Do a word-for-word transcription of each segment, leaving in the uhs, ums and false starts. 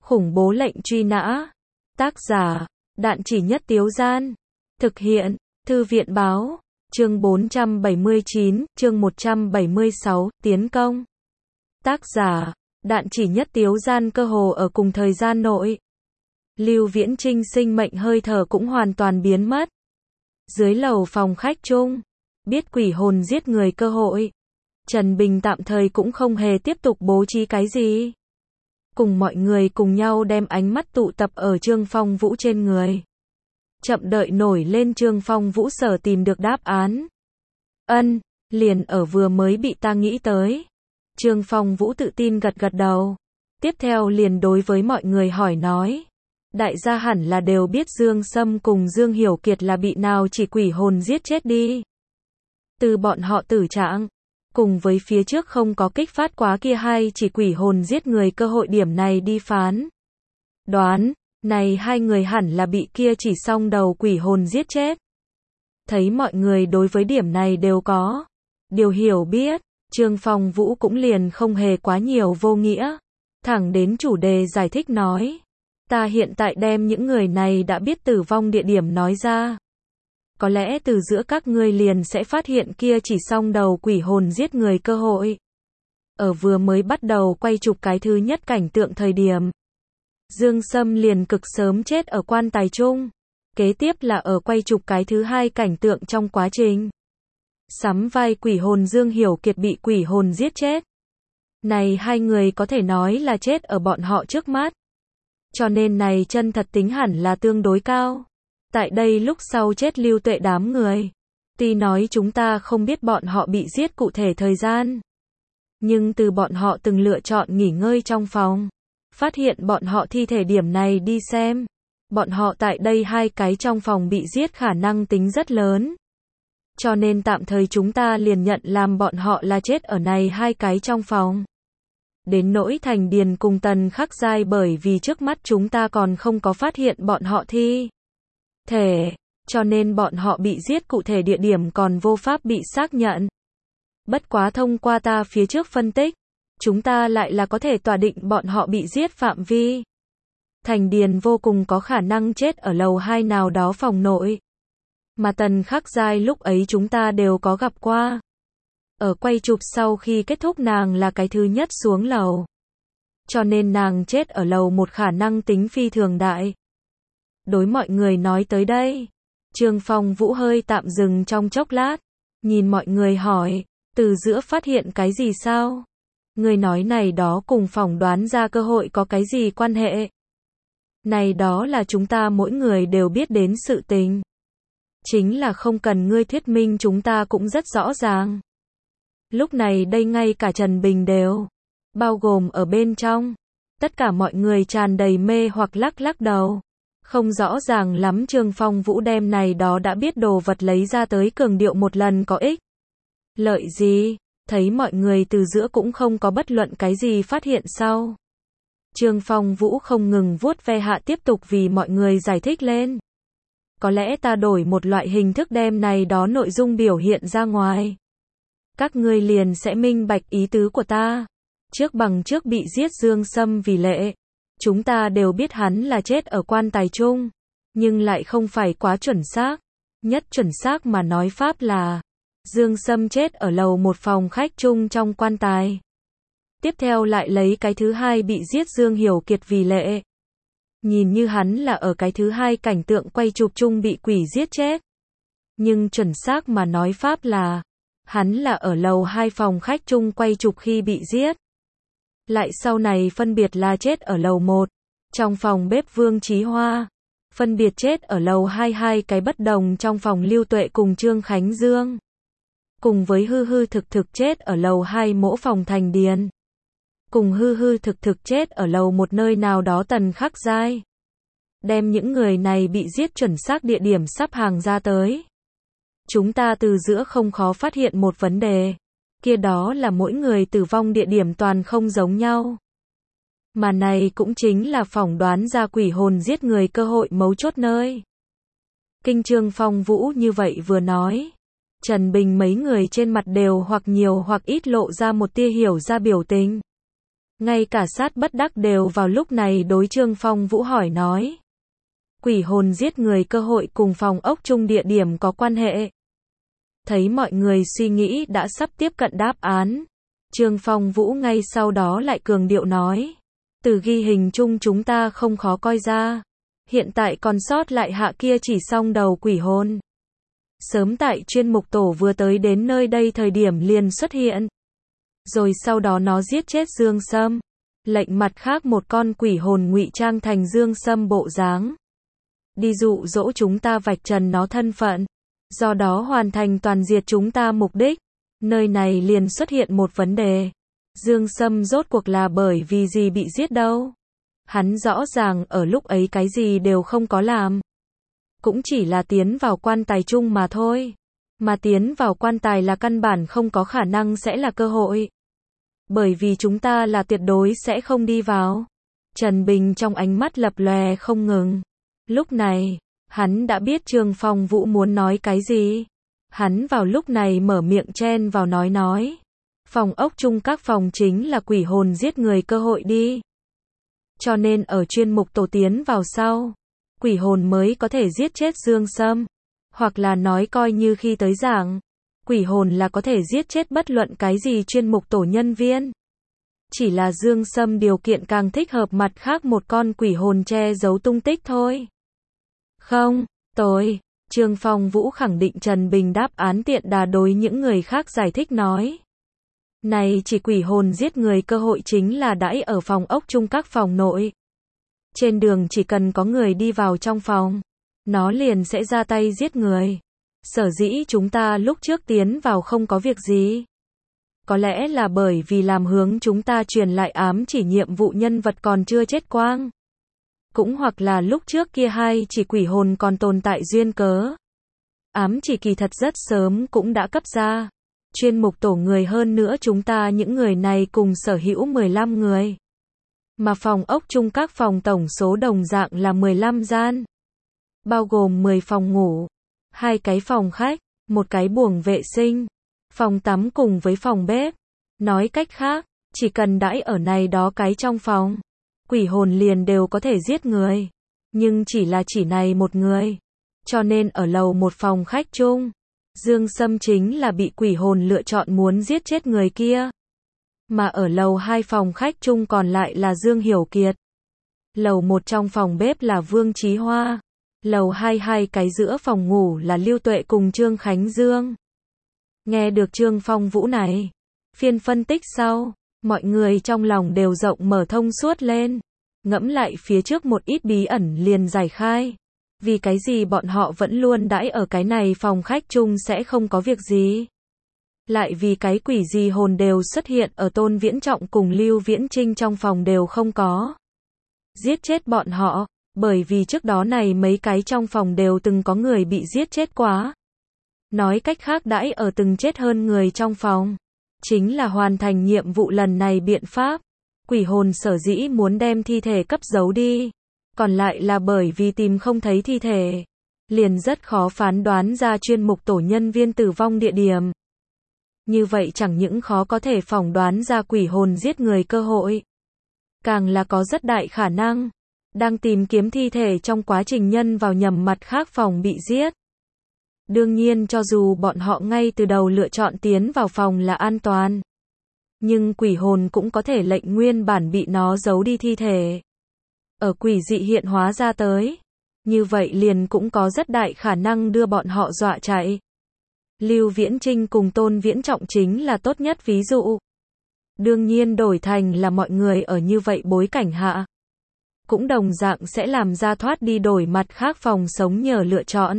Khủng bố lệnh truy nã. Tác giả, Đạn Chỉ Nhất Tiếu Gian. Thực hiện, Thư viện báo. Chương bốn trăm bảy mươi chín, chương một trăm bảy mươi sáu, tiến công. Tác giả, Đạn Chỉ Nhất Tiếu Gian. Cơ hồ ở cùng thời gian nội, Lưu Viễn Trinh sinh mệnh hơi thở cũng hoàn toàn biến mất. Dưới lầu phòng khách chung, biết quỷ hồn giết người cơ hội, Trần Bình tạm thời cũng không hề tiếp tục bố trí cái gì. Cùng mọi người cùng nhau đem ánh mắt tụ tập ở Trương Phong Vũ trên người. Chậm đợi nổi lên Trương Phong Vũ sở tìm được đáp án. Ân, liền ở vừa mới bị ta nghĩ tới. Trương Phong Vũ tự tin gật gật đầu. Tiếp theo liền đối với mọi người hỏi nói. Đại gia hẳn là đều biết Dương Sâm cùng Dương Hiểu Kiệt là bị nào chỉ quỷ hồn giết chết đi. Từ bọn họ tử trạng, cùng với phía trước không có kích phát quá kia hai chỉ quỷ hồn giết người cơ hội điểm này đi phán. Đoán, này hai người hẳn là bị kia chỉ song đầu quỷ hồn giết chết. Thấy mọi người đối với điểm này đều có điều hiểu biết, Trương Phong Vũ cũng liền không hề quá nhiều vô nghĩa. Thẳng đến chủ đề giải thích nói. Ta hiện tại đem những người này đã biết tử vong địa điểm nói ra. Có lẽ từ giữa các ngươi liền sẽ phát hiện kia chỉ song đầu quỷ hồn giết người cơ hội. Ở vừa mới bắt đầu quay chụp cái thứ nhất cảnh tượng thời điểm, Dương Sâm liền cực sớm chết ở quan tài chung. Kế tiếp là ở quay chụp cái thứ hai cảnh tượng trong quá trình sắm vai quỷ hồn Dương Hiểu Kiệt bị quỷ hồn giết chết. Này hai người có thể nói là chết ở bọn họ trước mắt. Cho nên này chân thật tính hẳn là tương đối cao. Tại đây lúc sau chết Lưu Tuệ đám người. Tuy nói chúng ta không biết bọn họ bị giết cụ thể thời gian. Nhưng từ bọn họ từng lựa chọn nghỉ ngơi trong phòng. Phát hiện bọn họ thi thể điểm này đi xem. Bọn họ tại đây hai cái trong phòng bị giết khả năng tính rất lớn. Cho nên tạm thời chúng ta liền nhận làm bọn họ là chết ở này hai cái trong phòng. Đến nỗi Thành Điền cùng Tần Khắc Giai bởi vì trước mắt chúng ta còn không có phát hiện bọn họ thi thể, cho nên bọn họ bị giết cụ thể địa điểm còn vô pháp bị xác nhận. Bất quá thông qua ta phía trước phân tích, chúng ta lại là có thể tỏa định bọn họ bị giết phạm vi. Thành Điền vô cùng có khả năng chết ở lầu hai nào đó phòng nội. Mà Tần Khắc Giai lúc ấy chúng ta đều có gặp qua. Ở quay chụp sau khi kết thúc nàng là cái thứ nhất xuống lầu. Cho nên nàng chết ở lầu một khả năng tính phi thường đại. Đối mọi người nói tới đây, Trương Phong Vũ hơi tạm dừng trong chốc lát, nhìn mọi người hỏi, từ giữa phát hiện cái gì sao? Người nói này đó cùng phỏng đoán ra cơ hội có cái gì quan hệ? Này đó là chúng ta mỗi người đều biết đến sự tình. Chính là không cần ngươi thuyết minh chúng ta cũng rất rõ ràng. Lúc này đây ngay cả Trần Bình đều, bao gồm ở bên trong, tất cả mọi người tràn đầy mê hoặc lắc lắc đầu. Không rõ ràng lắm Trương Phong Vũ đem này đó đã biết đồ vật lấy ra tới cường điệu một lần có ích. Lợi gì, thấy mọi người từ giữa cũng không có bất luận cái gì phát hiện sau. Trương Phong Vũ không ngừng vuốt ve hạ tiếp tục vì mọi người giải thích lên. Có lẽ ta đổi một loại hình thức đem này đó nội dung biểu hiện ra ngoài. Các ngươi liền sẽ minh bạch ý tứ của ta. Trước bằng trước bị giết Dương Sâm vì lệ. Chúng ta đều biết hắn là chết ở quan tài chung. Nhưng lại không phải quá chuẩn xác. Nhất chuẩn xác mà nói pháp là Dương Sâm chết ở lầu một phòng khách chung trong quan tài. Tiếp theo lại lấy cái thứ hai bị giết Dương Hiểu Kiệt vì lệ. Nhìn như hắn là ở cái thứ hai cảnh tượng quay chụp chung bị quỷ giết chết. Nhưng chuẩn xác mà nói pháp là hắn là ở lầu hai phòng khách chung quay chụp khi bị giết. Lại sau này phân biệt là chết ở lầu một, trong phòng bếp Vương Chí Hoa. Phân biệt chết ở lầu hai hai cái bất đồng trong phòng Lưu Tuệ cùng Trương Khánh Dương. Cùng với hư hư thực thực chết ở lầu hai mỗ phòng Thành Điền. Cùng hư hư thực thực chết ở lầu một nơi nào đó Tần Khắc Giai. Đem những người này bị giết chuẩn xác địa điểm sắp hàng ra tới. Chúng ta từ giữa không khó phát hiện một vấn đề. Kia đó là mỗi người tử vong địa điểm toàn không giống nhau. Mà này cũng chính là phỏng đoán ra quỷ hồn giết người cơ hội mấu chốt nơi. Kinh Trương Phong Vũ như vậy vừa nói. Trần Bình mấy người trên mặt đều hoặc nhiều hoặc ít lộ ra một tia hiểu ra biểu tình. Ngay cả Sát Bất Đắc đều vào lúc này đối Trương Phong Vũ hỏi nói. Quỷ hồn giết người cơ hội cùng phòng ốc chung địa điểm có quan hệ. Thấy mọi người suy nghĩ đã sắp tiếp cận đáp án. Trương Phong Vũ ngay sau đó lại cường điệu nói. Từ ghi hình chung chúng ta không khó coi ra. Hiện tại còn sót lại hạ kia chỉ song đầu quỷ hồn. Sớm tại chuyên mục tổ vừa tới đến nơi đây thời điểm liền xuất hiện. Rồi sau đó nó giết chết Dương Sâm. Lệnh mặt khác một con quỷ hồn ngụy trang thành Dương Sâm bộ dáng. Đi dụ dỗ chúng ta vạch trần nó thân phận. Do đó hoàn thành toàn diệt chúng ta mục đích. Nơi này liền xuất hiện một vấn đề. Dương Sâm rốt cuộc là bởi vì gì bị giết đâu? Hắn rõ ràng ở lúc ấy cái gì đều không có làm. Cũng chỉ là tiến vào quan tài chung mà thôi. Mà tiến vào quan tài là căn bản không có khả năng sẽ là cơ hội. Bởi vì chúng ta là tuyệt đối sẽ không đi vào. Trần Bình trong ánh mắt lập lòe không ngừng. Lúc này, hắn đã biết Trương Phong Vũ muốn nói cái gì. Hắn vào lúc này mở miệng chen vào nói nói. Phòng ốc chung các phòng chính là quỷ hồn giết người cơ hội đi. Cho nên ở chuyên mục tổ tiến vào sau, quỷ hồn mới có thể giết chết Dương Sâm. Hoặc là nói coi như khi tới giảng, quỷ hồn là có thể giết chết bất luận cái gì chuyên mục tổ nhân viên. Chỉ là Dương Sâm điều kiện càng thích hợp mặt khác một con quỷ hồn che giấu tung tích thôi. Không, tôi, Trương Phong Vũ khẳng định Trần Bình đáp án tiện đà đối những người khác giải thích nói. Này chỉ quỷ hồn giết người cơ hội chính là đãi ở phòng ốc chung các phòng nội. Trên đường chỉ cần có người đi vào trong phòng, nó liền sẽ ra tay giết người. Sở dĩ chúng ta lúc trước tiến vào không có việc gì. Có lẽ là bởi vì làm hướng chúng ta truyền lại ám chỉ nhiệm vụ nhân vật còn chưa chết quang. Cũng hoặc là lúc trước kia hai chỉ quỷ hồn còn tồn tại duyên cớ. Ám chỉ kỳ thật rất sớm cũng đã cấp ra. Chuyên mục tổ người hơn nữa chúng ta những người này cùng sở hữu mười lăm người. Mà phòng ốc chung các phòng tổng số đồng dạng là mười lăm gian. Bao gồm mười phòng ngủ, hai cái phòng khách, một cái buồng vệ sinh, phòng tắm cùng với phòng bếp. Nói cách khác, chỉ cần đãi ở này đó cái trong phòng, quỷ hồn liền đều có thể giết người. Nhưng chỉ là chỉ này một người. Cho nên ở lầu một phòng khách chung, Dương Sâm chính là bị quỷ hồn lựa chọn muốn giết chết người kia. Mà ở lầu hai phòng khách chung còn lại là Dương Hiểu Kiệt. Lầu một trong phòng bếp là Vương Chí Hoa. Lầu hai hai cái giữa phòng ngủ là Lưu Tuệ cùng Trương Khánh Dương. Nghe được Trương Phong Vũ này, phiên phân tích sau, mọi người trong lòng đều rộng mở thông suốt lên. Ngẫm lại phía trước một ít bí ẩn liền giải khai. Vì cái gì bọn họ vẫn luôn đãi ở cái này phòng khách chung sẽ không có việc gì. Lại vì cái quỷ gì hồn đều xuất hiện ở Tôn Viễn Trọng cùng Lưu Viễn Trinh trong phòng đều không có. Giết chết bọn họ, bởi vì trước đó này mấy cái trong phòng đều từng có người bị giết chết quá. Nói cách khác đãi ở từng chết hơn người trong phòng. Chính là hoàn thành nhiệm vụ lần này biện pháp. Quỷ hồn sở dĩ muốn đem thi thể cấp giấu đi. Còn lại là bởi vì tìm không thấy thi thể. Liền rất khó phán đoán ra chuyên mục tổ nhân viên tử vong địa điểm. Như vậy chẳng những khó có thể phỏng đoán ra quỷ hồn giết người cơ hội. Càng là có rất đại khả năng. Đang tìm kiếm thi thể trong quá trình nhân vào nhầm mặt khác phòng bị giết. Đương nhiên cho dù bọn họ ngay từ đầu lựa chọn tiến vào phòng là an toàn. Nhưng quỷ hồn cũng có thể lệnh nguyên bản bị nó giấu đi thi thể. Ở quỷ dị hiện hóa ra tới. Như vậy liền cũng có rất đại khả năng đưa bọn họ dọa chạy. Lưu Viễn Trinh cùng Tôn Viễn Trọng chính là tốt nhất ví dụ. Đương nhiên đổi thành là mọi người ở như vậy bối cảnh hạ. Cũng đồng dạng sẽ làm ra thoát đi đổi mặt khác phòng sống nhờ lựa chọn.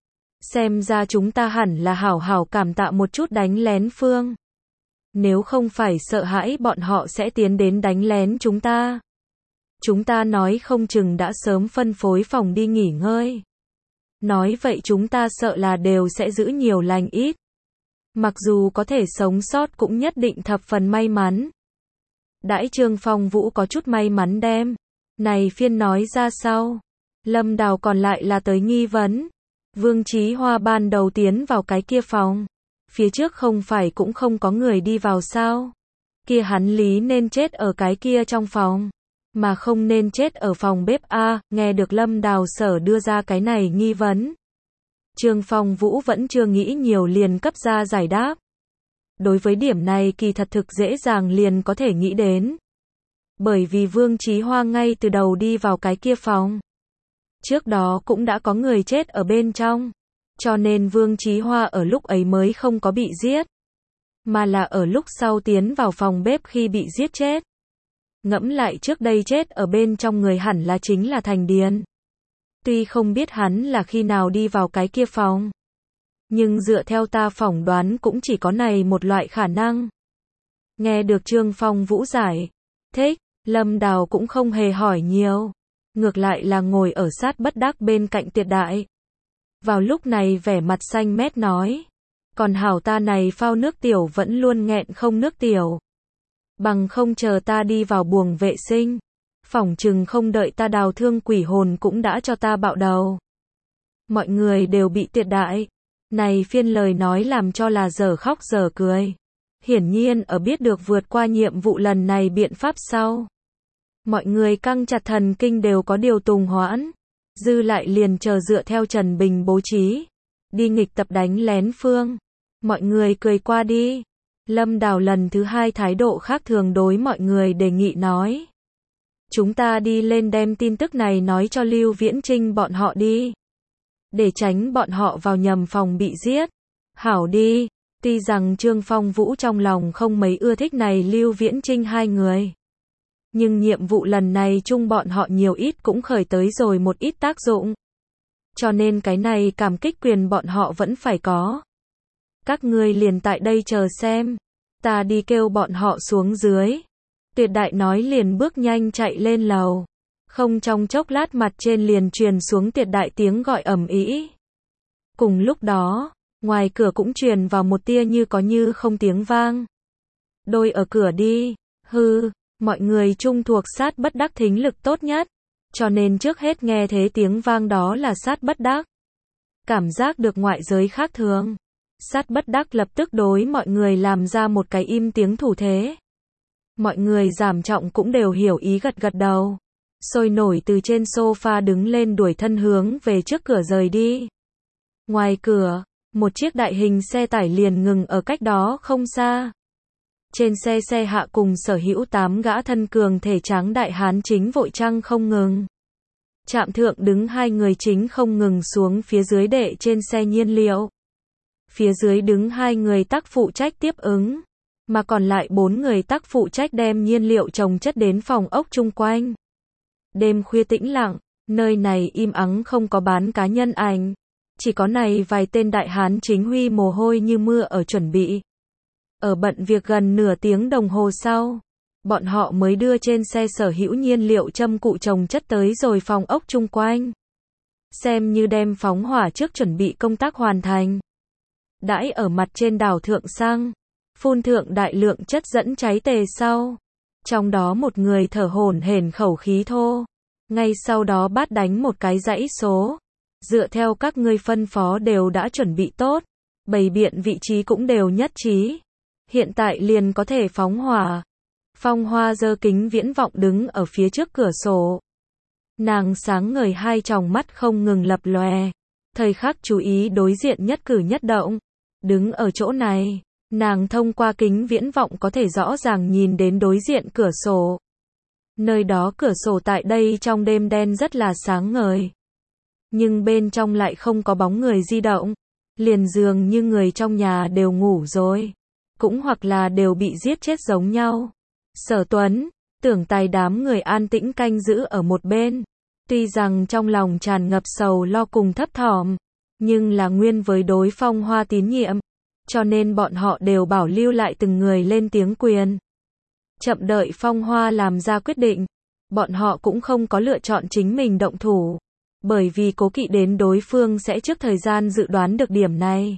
Xem ra chúng ta hẳn là hảo hảo cảm tạ một chút đánh lén phương. Nếu không phải sợ hãi bọn họ sẽ tiến đến đánh lén chúng ta. Chúng ta nói không chừng đã sớm phân phối phòng đi nghỉ ngơi. Nói vậy chúng ta sợ là đều sẽ giữ nhiều lành ít. Mặc dù có thể sống sót cũng nhất định thập phần may mắn. Đãi Trương Phong Vũ có chút may mắn đem. Này phiên nói ra sau. Lâm Đào còn lại là tới nghi vấn. Vương Chí Hoa ban đầu tiến vào cái kia phòng. Phía trước không phải cũng không có người đi vào sao. kia hắn lý nên chết ở cái kia trong phòng, mà không nên chết ở phòng bếp a. Nghe được Lâm Đào Sở đưa ra cái này nghi vấn, Trương Phong Vũ vẫn chưa nghĩ nhiều liền cấp ra giải đáp. Đối với điểm này kỳ thật thực dễ dàng liền có thể nghĩ đến. Bởi vì Vương Chí Hoa ngay từ đầu đi vào cái kia phòng, trước đó cũng đã có người chết ở bên trong, cho nên Vương Chí Hoa ở lúc ấy mới không có bị giết, mà là ở lúc sau tiến vào phòng bếp khi bị giết chết. Ngẫm lại trước đây chết ở bên trong người hẳn là chính là Thành Điền. Tuy không biết hắn là khi nào đi vào cái kia phòng, nhưng dựa theo ta phỏng đoán cũng chỉ có này một loại khả năng. Nghe được Trương Phong Vũ giải thích, Lâm Đào cũng không hề hỏi nhiều, ngược lại là ngồi ở sát bất đắc bên cạnh Tuyệt Đại. Vào lúc này vẻ mặt xanh mét nói, còn hảo ta này phao nước tiểu vẫn luôn nghẹn không nước tiểu. Bằng không chờ ta đi vào buồng vệ sinh, phỏng chừng không đợi ta đào thương quỷ hồn cũng đã cho ta bạo đầu. Mọi người đều bị Tuyệt Đại này phiên lời nói làm cho là dở khóc dở cười. Hiển nhiên ở biết được vượt qua nhiệm vụ lần này biện pháp sau, mọi người căng chặt thần kinh đều có điều tùng hoãn, dư lại liền chờ dựa theo Trần Bình bố trí, đi nghịch tập đánh lén Phương. Mọi người cười qua đi. Lâm Đào lần thứ hai thái độ khác thường đối mọi người đề nghị nói, chúng ta đi lên đem tin tức này nói cho Lưu Viễn Trinh bọn họ đi, để tránh bọn họ vào nhầm phòng bị giết. Hảo đi. Tuy rằng Trương Phong Vũ trong lòng không mấy ưa thích này Lưu Viễn Trinh hai người, nhưng nhiệm vụ lần này chung bọn họ nhiều ít cũng khởi tới rồi một ít tác dụng, cho nên cái này cảm kích quyền bọn họ vẫn phải có. Các ngươi liền tại đây chờ xem, ta đi kêu bọn họ xuống dưới. Tuyệt Đại nói liền bước nhanh chạy lên lầu. Không trong chốc lát mặt trên liền truyền xuống Tuyệt Đại tiếng gọi ầm ĩ. Cùng lúc đó, ngoài cửa cũng truyền vào một tia như có như không tiếng vang. Đôi ở cửa đi. Hư, mọi người chung thuộc sát bất đắc thính lực tốt nhất, cho nên trước hết nghe thế tiếng vang đó là sát bất đắc. Cảm giác được ngoại giới khác thường, sát bất đắc lập tức đối mọi người làm ra một cái im tiếng thủ thế. Mọi người giảm trọng cũng đều hiểu ý gật gật đầu, sôi nổi từ trên sofa đứng lên đuổi thân hướng về trước cửa rời đi. Ngoài cửa, một chiếc đại hình xe tải liền ngừng ở cách đó không xa. Trên xe xe hạ cùng sở hữu tám gã thân cường thể tráng đại hán chính vội trăng không ngừng. Trạm thượng đứng hai người chính không ngừng xuống phía dưới đệ trên xe nhiên liệu. Phía dưới đứng hai người tác phụ trách tiếp ứng, mà còn lại bốn người tác phụ trách đem nhiên liệu chồng chất đến phòng ốc chung quanh. Đêm khuya tĩnh lặng, nơi này im ắng không có bán cá nhân ảnh, chỉ có này vài tên đại hán chính huy mồ hôi như mưa ở chuẩn bị. Ở bận việc gần nửa tiếng đồng hồ sau, bọn họ mới đưa trên xe sở hữu nhiên liệu châm cụ chồng chất tới rồi phòng ốc chung quanh. Xem như đem phóng hỏa trước chuẩn bị công tác hoàn thành. Đãi ở mặt trên đảo thượng xăng, phun thượng đại lượng chất dẫn cháy tề sau. Trong đó một người thở hổn hển khẩu khí thô. Ngay sau đó bắt đánh một cái dãy số. Dựa theo các ngươi phân phó đều đã chuẩn bị tốt. Bày biện vị trí cũng đều nhất trí. Hiện tại liền có thể phóng hỏa. Phong Hoa giơ kính viễn vọng đứng ở phía trước cửa sổ. Nàng sáng ngời hai tròng mắt không ngừng lập lòe. Thời khắc chú ý đối diện nhất cử nhất động. Đứng ở chỗ này, nàng thông qua kính viễn vọng có thể rõ ràng nhìn đến đối diện cửa sổ. Nơi đó cửa sổ tại đây trong đêm đen rất là sáng ngời. Nhưng bên trong lại không có bóng người di động. Liền dường như người trong nhà đều ngủ rồi. Cũng hoặc là đều bị giết chết giống nhau. Sở Tuấn, Tưởng Tài đám người an tĩnh canh giữ ở một bên. Tuy rằng trong lòng tràn ngập sầu lo cùng thấp thỏm, nhưng là nguyên với đối Phong Hoa tín nhiệm, cho nên bọn họ đều bảo lưu lại từng người lên tiếng quyền. Chậm đợi Phong Hoa làm ra quyết định, bọn họ cũng không có lựa chọn chính mình động thủ, bởi vì cố kỵ đến đối phương sẽ trước thời gian dự đoán được điểm này.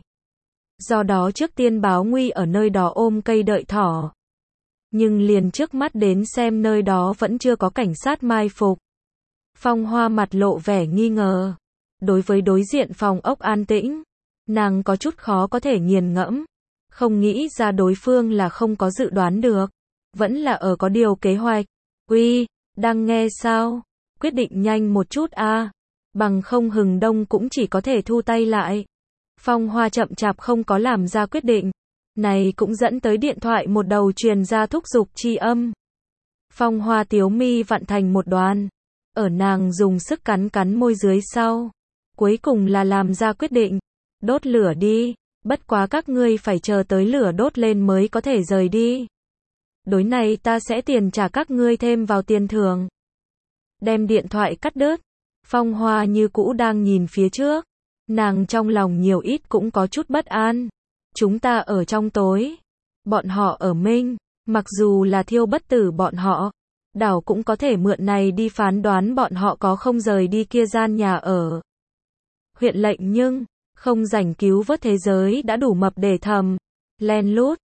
Do đó trước tiên báo nguy ở nơi đó ôm cây đợi thỏ. Nhưng liền trước mắt đến xem nơi đó vẫn chưa có cảnh sát mai phục. Phong Hoa mặt lộ vẻ nghi ngờ. Đối với đối diện phòng ốc an tĩnh, nàng có chút khó có thể nghiền ngẫm. Không nghĩ ra đối phương là không có dự đoán được. Vẫn là ở có điều kế hoạch. Uy, đang nghe sao? Quyết định nhanh một chút a. Bằng không Hừng Đông cũng chỉ có thể thu tay lại. Phong Hoa chậm chạp không có làm ra quyết định. Này cũng dẫn tới điện thoại một đầu truyền ra thúc giục chi âm. Phong Hoa tiếu mi vặn thành một đoàn. Ở nàng dùng sức cắn cắn môi dưới sau. Cuối cùng là làm ra quyết định. Đốt lửa đi. Bất quá các ngươi phải chờ tới lửa đốt lên mới có thể rời đi. Đối này ta sẽ tiền trả các ngươi thêm vào tiền thưởng. Đem điện thoại cắt đứt. Phong Hoa như cũ đang nhìn phía trước. Nàng trong lòng nhiều ít cũng có chút bất an. Chúng ta ở trong tối. Bọn họ ở minh. Mặc dù là Thiêu Bất Tử bọn họ. Đảo cũng có thể mượn này đi phán đoán bọn họ có không rời đi kia gian nhà ở. Huyện lệnh nhưng, không rảnh cứu vớt thế giới đã đủ mập để thầm. Len lút.